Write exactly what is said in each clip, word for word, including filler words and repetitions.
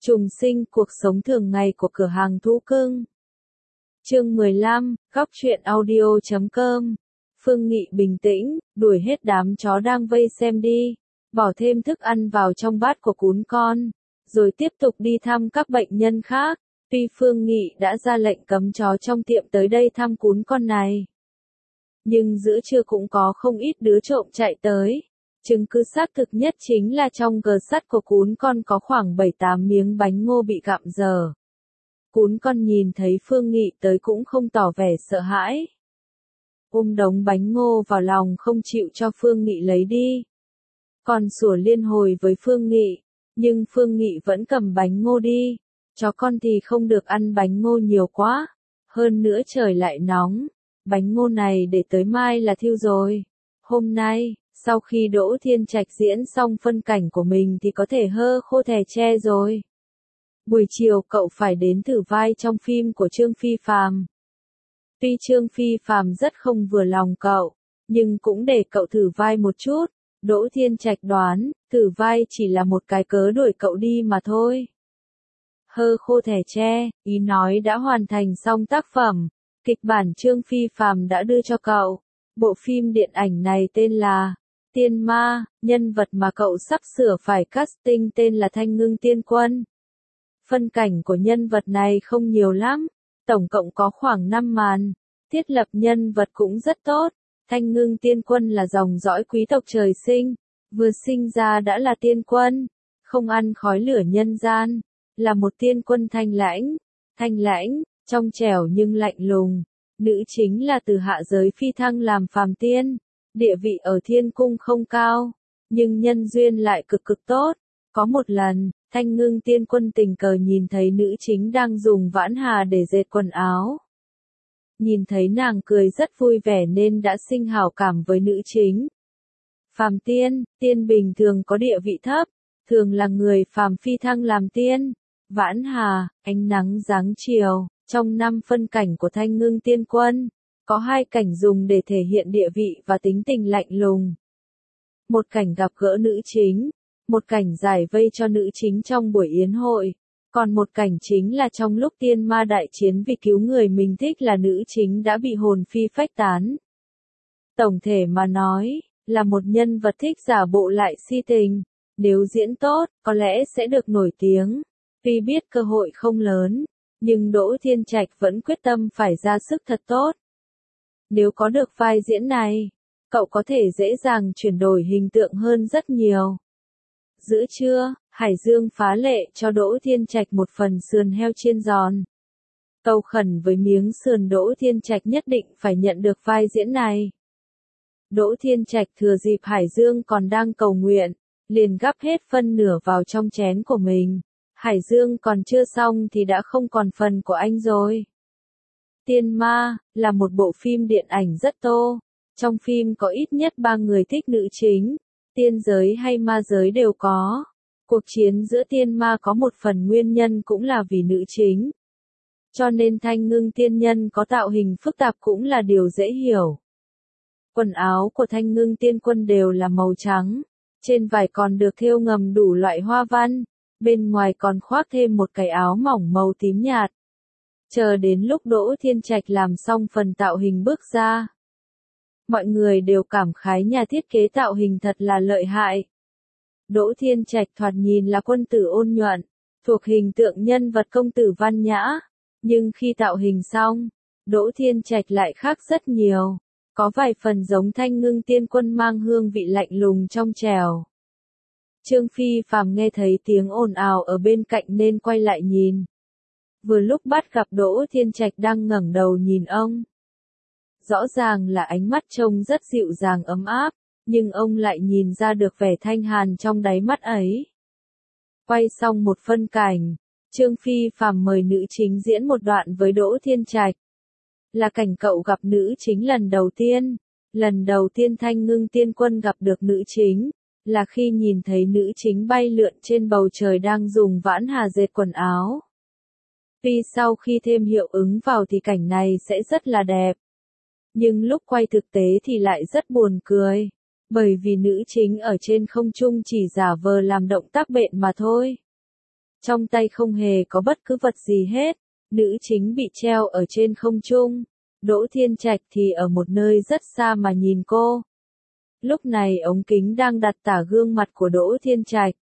Trùng sinh cuộc sống thường ngày của cửa hàng thú cưng. Chương mười lăm, góc truyện audio chấm com. Phương Nghị bình tĩnh, đuổi hết đám chó đang vây xem đi, bỏ thêm thức ăn vào trong bát của cún con, rồi tiếp tục đi thăm các bệnh nhân khác. Tuy Phương Nghị đã ra lệnh cấm chó trong tiệm tới đây thăm cún con này, nhưng giữa trưa cũng có không ít đứa trộm chạy tới. Chứng cứ xác thực nhất chính là trong gờ sắt của cún con có khoảng bảy tám miếng bánh ngô bị gặm dở. Cún con nhìn thấy Phương Nghị tới cũng không tỏ vẻ sợ hãi, ôm đống bánh ngô vào lòng không chịu cho Phương Nghị lấy đi. Còn sủa liên hồi với Phương Nghị, nhưng Phương Nghị vẫn cầm bánh ngô đi. Chó con thì không được ăn bánh ngô nhiều quá, hơn nữa trời lại nóng, bánh ngô này để tới mai là thiêu rồi. Hôm nay, sau khi Đỗ Thiên Trạch diễn xong phân cảnh của mình thì có thể hơ khô thè tre rồi. Buổi chiều cậu phải đến thử vai trong phim của Trương Phi Phàm. Tuy Trương Phi Phàm rất không vừa lòng cậu, nhưng cũng để cậu thử vai một chút. Đỗ Thiên Trạch đoán, thử vai chỉ là một cái cớ đuổi cậu đi mà thôi. Hơ khô thè tre, ý nói đã hoàn thành xong tác phẩm, kịch bản Trương Phi Phàm đã đưa cho cậu. Bộ phim điện ảnh này tên là Tiên Ma, nhân vật mà cậu sắp sửa phải casting tên là Thanh Ngưng Tiên Quân. Phân cảnh của nhân vật này không nhiều lắm, tổng cộng có khoảng năm màn, thiết lập nhân vật cũng rất tốt. Thanh Ngưng Tiên Quân là dòng dõi quý tộc trời sinh, vừa sinh ra đã là tiên quân, không ăn khói lửa nhân gian, là một tiên quân thanh lãnh, thanh lãnh, trong trẻo nhưng lạnh lùng. Nữ chính là từ hạ giới phi thăng làm phàm tiên, địa vị ở thiên cung không cao, nhưng nhân duyên lại cực cực tốt. Có một lần, Thanh Ngưng Tiên Quân tình cờ nhìn thấy nữ chính đang dùng vãn hà để dệt quần áo. Nhìn thấy nàng cười rất vui vẻ nên đã sinh hảo cảm với nữ chính. Phàm tiên, tiên bình thường có địa vị thấp, thường là người phàm phi thăng làm tiên. Vãn hà, ánh nắng giáng chiều. Trong năm phân cảnh của Thanh Ngưng Tiên Quân, có hai cảnh dùng để thể hiện địa vị và tính tình lạnh lùng. Một cảnh gặp gỡ nữ chính, một cảnh giải vây cho nữ chính trong buổi yến hội, còn một cảnh chính là trong lúc tiên ma đại chiến vì cứu người mình thích là nữ chính đã bị hồn phi phách tán. Tổng thể mà nói, là một nhân vật thích giả bộ lại si tình, nếu diễn tốt, có lẽ sẽ được nổi tiếng. Tuy biết cơ hội không lớn, nhưng Đỗ Thiên Trạch vẫn quyết tâm phải ra sức thật tốt. Nếu có được vai diễn này, cậu có thể dễ dàng chuyển đổi hình tượng hơn rất nhiều. Giữa trưa, Hải Dương phá lệ cho Đỗ Thiên Trạch một phần sườn heo chiên giòn. Cầu khẩn với miếng sườn Đỗ Thiên Trạch nhất định phải nhận được vai diễn này. Đỗ Thiên Trạch thừa dịp Hải Dương còn đang cầu nguyện, liền gắp hết phân nửa vào trong chén của mình. Hải Dương còn chưa xong thì đã không còn phần của anh rồi. Tiên Ma là một bộ phim điện ảnh rất tô. Trong phim có ít nhất ba người thích nữ chính, tiên giới hay ma giới đều có. Cuộc chiến giữa tiên ma có một phần nguyên nhân cũng là vì nữ chính. Cho nên Thanh Ngưng Tiên Nhân có tạo hình phức tạp cũng là điều dễ hiểu. Quần áo của Thanh Ngưng Tiên Quân đều là màu trắng, trên vải còn được thêu ngầm đủ loại hoa văn. Bên ngoài còn khoác thêm một cái áo mỏng màu tím nhạt. Chờ đến lúc Đỗ Thiên Trạch làm xong phần tạo hình bước ra, mọi người đều cảm khái nhà thiết kế tạo hình thật là lợi hại. Đỗ Thiên Trạch thoạt nhìn là quân tử ôn nhuận, thuộc hình tượng nhân vật công tử văn nhã, nhưng khi tạo hình xong, Đỗ Thiên Trạch lại khác rất nhiều, có vài phần giống Thanh Ngưng Tiên Quân mang hương vị lạnh lùng trong trẻo. Trương Phi Phàm nghe thấy tiếng ồn ào ở bên cạnh nên quay lại nhìn. Vừa lúc bắt gặp Đỗ Thiên Trạch đang ngẩng đầu nhìn ông. Rõ ràng là ánh mắt trông rất dịu dàng ấm áp, nhưng ông lại nhìn ra được vẻ thanh hàn trong đáy mắt ấy. Quay xong một phân cảnh, Trương Phi Phàm mời nữ chính diễn một đoạn với Đỗ Thiên Trạch. Là cảnh cậu gặp nữ chính lần đầu tiên. Lần đầu tiên Thanh Ngưng Tiên Quân gặp được nữ chính, là khi nhìn thấy nữ chính bay lượn trên bầu trời đang dùng vãn hà dệt quần áo. Tuy sau khi thêm hiệu ứng vào thì cảnh này sẽ rất là đẹp, nhưng lúc quay thực tế thì lại rất buồn cười, bởi vì nữ chính ở trên không trung chỉ giả vờ làm động tác bện mà thôi. Trong tay không hề có bất cứ vật gì hết, nữ chính bị treo ở trên không trung, Đỗ Thiên Trạch thì ở một nơi rất xa mà nhìn cô. Lúc này ống kính đang đặt tả gương mặt của Đỗ Thiên Trạch.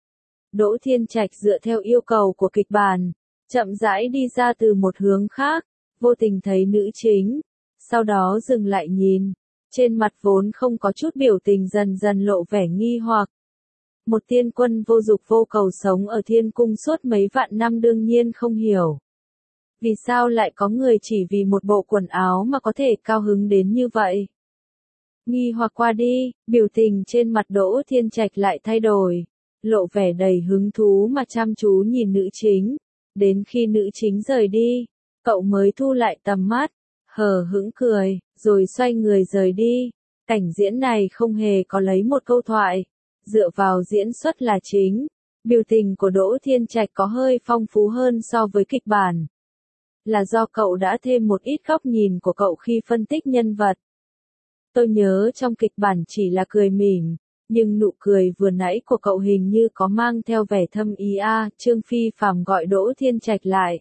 Đỗ Thiên Trạch dựa theo yêu cầu của kịch bản, chậm rãi đi ra từ một hướng khác, vô tình thấy nữ chính, sau đó dừng lại nhìn, trên mặt vốn không có chút biểu tình dần dần lộ vẻ nghi hoặc. Một tiên quân vô dục vô cầu sống ở thiên cung suốt mấy vạn năm đương nhiên không hiểu. Vì sao lại có người chỉ vì một bộ quần áo mà có thể cao hứng đến như vậy? Nghi hoặc qua đi, biểu tình trên mặt Đỗ Thiên Trạch lại thay đổi, lộ vẻ đầy hứng thú mà chăm chú nhìn nữ chính. Đến khi nữ chính rời đi, cậu mới thu lại tầm mắt, hờ hững cười, rồi xoay người rời đi. Cảnh diễn này không hề có lấy một câu thoại, dựa vào diễn xuất là chính. Biểu tình của Đỗ Thiên Trạch có hơi phong phú hơn so với kịch bản. Là do cậu đã thêm một ít góc nhìn của cậu khi phân tích nhân vật. Tôi nhớ trong kịch bản chỉ là cười mỉm, nhưng nụ cười vừa nãy của cậu hình như có mang theo vẻ thâm ý a. À, Trương Phi Phàm gọi Đỗ Thiên Trạch lại.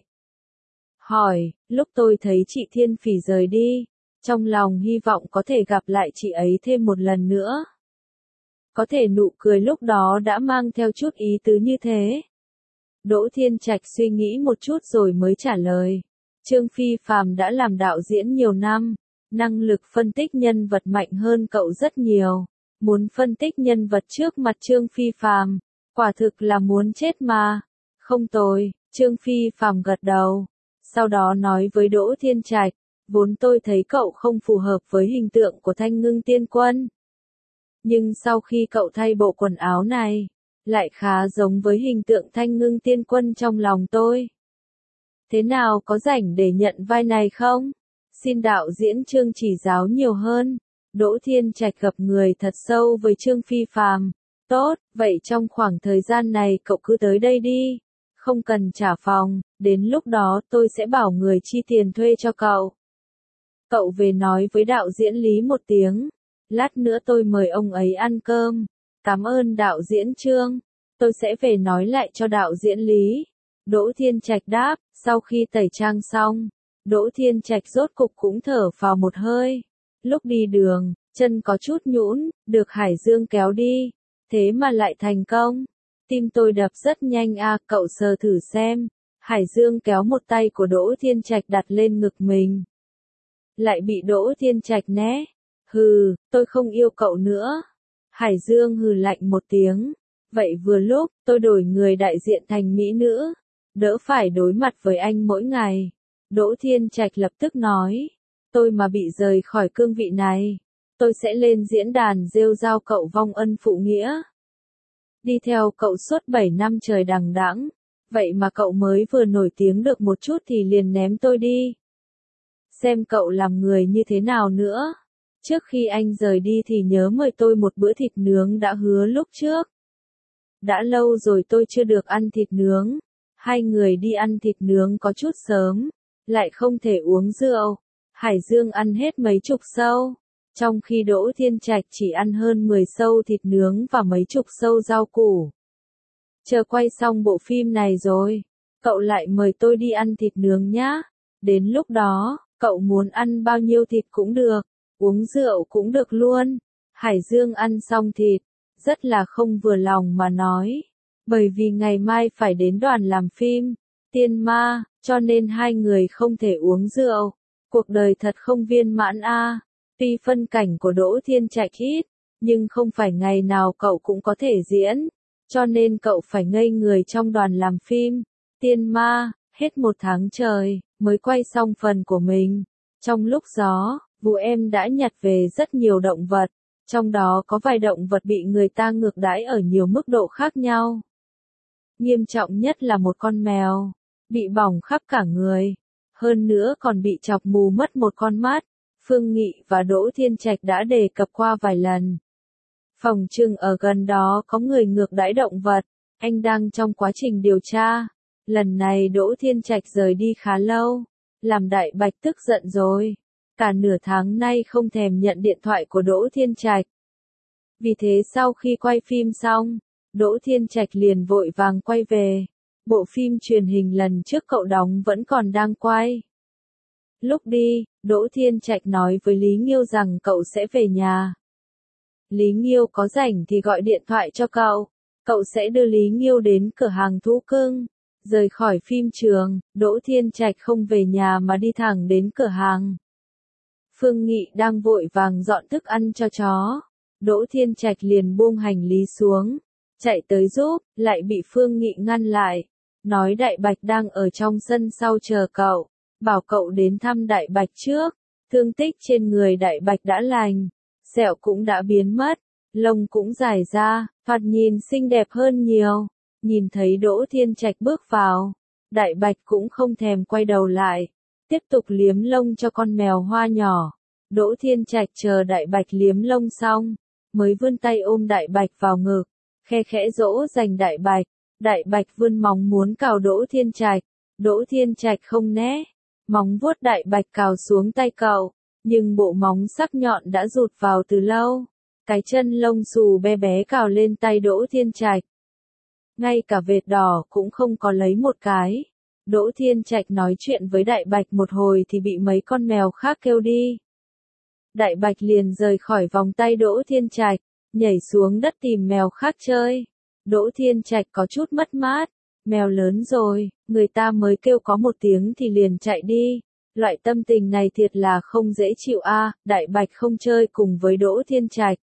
Hỏi, lúc tôi thấy chị Thiên Phỉ rời đi, trong lòng hy vọng có thể gặp lại chị ấy thêm một lần nữa. Có thể nụ cười lúc đó đã mang theo chút ý tứ như thế. Đỗ Thiên Trạch suy nghĩ một chút rồi mới trả lời. Trương Phi Phàm đã làm đạo diễn nhiều năm, năng lực phân tích nhân vật mạnh hơn cậu rất nhiều. Muốn phân tích nhân vật trước mặt Trương Phi Phàm, quả thực là muốn chết mà. Không tồi, Trương Phi Phàm gật đầu. Sau đó nói với Đỗ Thiên Trạch, vốn tôi thấy cậu không phù hợp với hình tượng của Thanh Ngưng Tiên Quân. Nhưng sau khi cậu thay bộ quần áo này, lại khá giống với hình tượng Thanh Ngưng Tiên Quân trong lòng tôi. Thế nào, có rảnh để nhận vai này không? Xin đạo diễn Trương chỉ giáo nhiều hơn. Đỗ Thiên Trạch gặp người thật sâu với Trương Phi Phàm. Tốt, vậy trong khoảng thời gian này cậu cứ tới đây đi. Không cần trả phòng, đến lúc đó tôi sẽ bảo người chi tiền thuê cho cậu. Cậu về nói với đạo diễn Lý một tiếng. Lát nữa tôi mời ông ấy ăn cơm. Cảm ơn đạo diễn Trương. Tôi sẽ về nói lại cho đạo diễn Lý. Đỗ Thiên Trạch đáp, sau khi tẩy trang xong, Đỗ Thiên Trạch rốt cục cũng thở phào một hơi. Lúc đi đường, chân có chút nhũn, được Hải Dương kéo đi, thế mà lại thành công. Tim tôi đập rất nhanh a, à, cậu sờ thử xem. Hải Dương kéo một tay của Đỗ Thiên Trạch đặt lên ngực mình. Lại bị Đỗ Thiên Trạch né. Hừ, tôi không yêu cậu nữa. Hải Dương hừ lạnh một tiếng. Vậy vừa lúc, tôi đổi người đại diện thành mỹ nữ. Đỡ phải đối mặt với anh mỗi ngày. Đỗ Thiên Trạch lập tức nói. Tôi mà bị rời khỏi cương vị này, tôi sẽ lên diễn đàn rêu rao cậu vong ân phụ nghĩa. Đi theo cậu suốt bảy năm trời đằng đẵng, vậy mà cậu mới vừa nổi tiếng được một chút thì liền ném tôi đi. Xem cậu làm người như thế nào nữa. Trước khi anh rời đi thì nhớ mời tôi một bữa thịt nướng đã hứa lúc trước. Đã lâu rồi tôi chưa được ăn thịt nướng. Hai người đi ăn thịt nướng có chút sớm, lại không thể uống rượu. Hải Dương ăn hết mấy chục sâu, trong khi Đỗ Thiên Trạch chỉ ăn hơn mười sâu thịt nướng và mấy chục sâu rau củ. Chờ quay xong bộ phim này rồi, cậu lại mời tôi đi ăn thịt nướng nhá. Đến lúc đó, cậu muốn ăn bao nhiêu thịt cũng được, uống rượu cũng được luôn. Hải Dương ăn xong thịt, rất là không vừa lòng mà nói, bởi vì ngày mai phải đến đoàn làm phim, Tiên Ma, cho nên hai người không thể uống rượu. Cuộc đời thật không viên mãn a. À. Tuy phân cảnh của Đỗ Thiên Trạch ít, nhưng không phải ngày nào cậu cũng có thể diễn, cho nên cậu phải ngây người trong đoàn làm phim, Tiên Ma, hết một tháng trời, mới quay xong phần của mình. Trong lúc gió, Vũ Em đã nhặt về rất nhiều động vật, trong đó có vài động vật bị người ta ngược đãi ở nhiều mức độ khác nhau. Nghiêm trọng nhất là một con mèo, bị bỏng khắp cả người. Hơn nữa còn bị chọc mù mất một con mắt. Phương Nghị và Đỗ Thiên Trạch đã đề cập qua vài lần. Phòng trừng ở gần đó có người ngược đãi động vật, anh đang trong quá trình điều tra. Lần này Đỗ Thiên Trạch rời đi khá lâu, làm Đại Bạch tức giận rồi. Cả nửa tháng nay không thèm nhận điện thoại của Đỗ Thiên Trạch. Vì thế sau khi quay phim xong, Đỗ Thiên Trạch liền vội vàng quay về. bộ phim truyền hình lần trước cậu đóng vẫn còn đang quay. Lúc đi, Đỗ Thiên Trạch nói với Lý Nghiêu rằng cậu sẽ về nhà. Lý Nghiêu có rảnh thì gọi điện thoại cho cậu, cậu sẽ đưa Lý Nghiêu đến cửa hàng thú cưng. Rời khỏi phim trường, Đỗ Thiên Trạch không về nhà mà đi thẳng đến cửa hàng. Phương Nghị đang vội vàng dọn thức ăn cho chó. Đỗ Thiên Trạch liền buông hành lý xuống, chạy tới giúp, lại bị Phương Nghị ngăn lại. Nói Đại Bạch đang ở trong sân sau chờ cậu, bảo cậu đến thăm Đại Bạch trước. Thương tích trên người Đại Bạch đã lành, sẹo cũng đã biến mất, lông cũng dài ra, thoạt nhìn xinh đẹp hơn nhiều. Nhìn thấy Đỗ Thiên Trạch bước vào, Đại Bạch cũng không thèm quay đầu lại, tiếp tục liếm lông cho con mèo hoa nhỏ. Đỗ Thiên Trạch chờ Đại Bạch liếm lông xong, mới vươn tay ôm Đại Bạch vào ngực, khe khẽ dỗ dành Đại Bạch. Đại Bạch vươn móng muốn cào Đỗ Thiên Trạch, Đỗ Thiên Trạch không né, móng vuốt Đại Bạch cào xuống tay cậu, nhưng bộ móng sắc nhọn đã rụt vào từ lâu. Cái chân lông xù bé bé cào lên tay Đỗ Thiên Trạch. Ngay cả vệt đỏ cũng không có lấy một cái. Đỗ Thiên Trạch nói chuyện với Đại Bạch một hồi thì bị mấy con mèo khác kêu đi. Đại Bạch liền rời khỏi vòng tay Đỗ Thiên Trạch, nhảy xuống đất tìm mèo khác chơi. Đỗ Thiên Trạch có chút mất mát, mèo lớn rồi, người ta mới kêu có một tiếng thì liền chạy đi. Loại tâm tình này thiệt là không dễ chịu a. À, Đại Bạch không chơi cùng với Đỗ Thiên Trạch.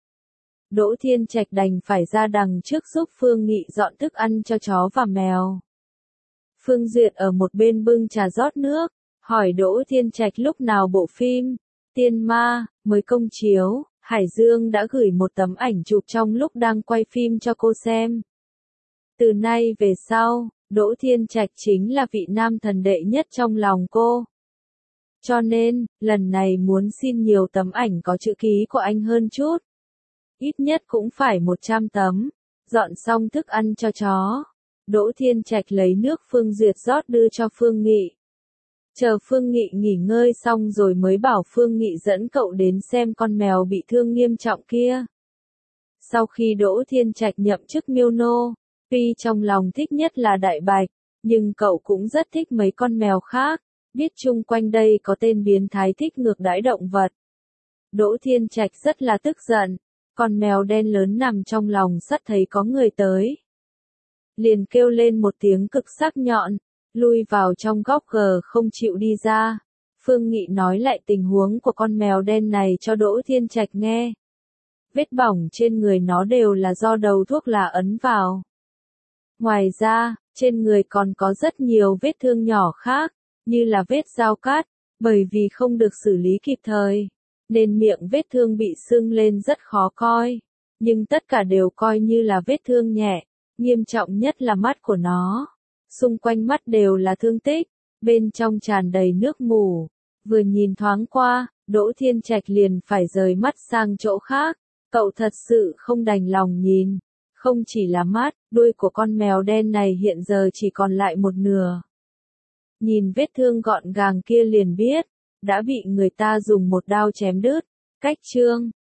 Đỗ Thiên Trạch đành phải ra đằng trước giúp Phương Nghị dọn thức ăn cho chó và mèo. Phương Duyệt ở một bên bưng trà rót nước, hỏi Đỗ Thiên Trạch lúc nào bộ phim Tiên Ma mới công chiếu. Hải Dương đã gửi một tấm ảnh chụp trong lúc đang quay phim cho cô xem. Từ nay về sau, Đỗ Thiên Trạch chính là vị nam thần đệ nhất trong lòng cô. Cho nên, lần này muốn xin nhiều tấm ảnh có chữ ký của anh hơn chút. Ít nhất cũng phải một trăm tấm. Dọn xong thức ăn cho chó, Đỗ Thiên Trạch lấy nước Phương Duyệt rót đưa cho Phương Nghị. Chờ Phương Nghị nghỉ ngơi xong rồi mới bảo Phương Nghị dẫn cậu đến xem con mèo bị thương nghiêm trọng kia. Sau khi Đỗ Thiên Trạch nhậm chức miêu nô, tuy trong lòng thích nhất là Đại Bạch, nhưng cậu cũng rất thích mấy con mèo khác, biết chung quanh đây có tên biến thái thích ngược đãi động vật. Đỗ Thiên Trạch rất là tức giận, con mèo đen lớn nằm trong lòng sắt thấy có người tới. Liền kêu lên một tiếng cực sắc nhọn, lui vào trong góc gờ không chịu đi ra. Phương Nghị nói lại tình huống của con mèo đen này cho Đỗ Thiên Trạch nghe. Vết bỏng trên người nó đều là do đầu thuốc lá ấn vào. Ngoài ra, trên người còn có rất nhiều vết thương nhỏ khác, như là vết dao cắt, bởi vì không được xử lý kịp thời, nên miệng vết thương bị sưng lên rất khó coi. Nhưng tất cả đều coi như là vết thương nhẹ, nghiêm trọng nhất là mắt của nó. Xung quanh mắt đều là thương tích, bên trong tràn đầy nước mù. Vừa nhìn thoáng qua, Đỗ Thiên Trạch liền phải rời mắt sang chỗ khác. Cậu thật sự không đành lòng nhìn. Không chỉ là mắt, đuôi của con mèo đen này hiện giờ chỉ còn lại một nửa. Nhìn vết thương gọn gàng kia liền biết, đã bị người ta dùng một đao chém đứt. Cách chương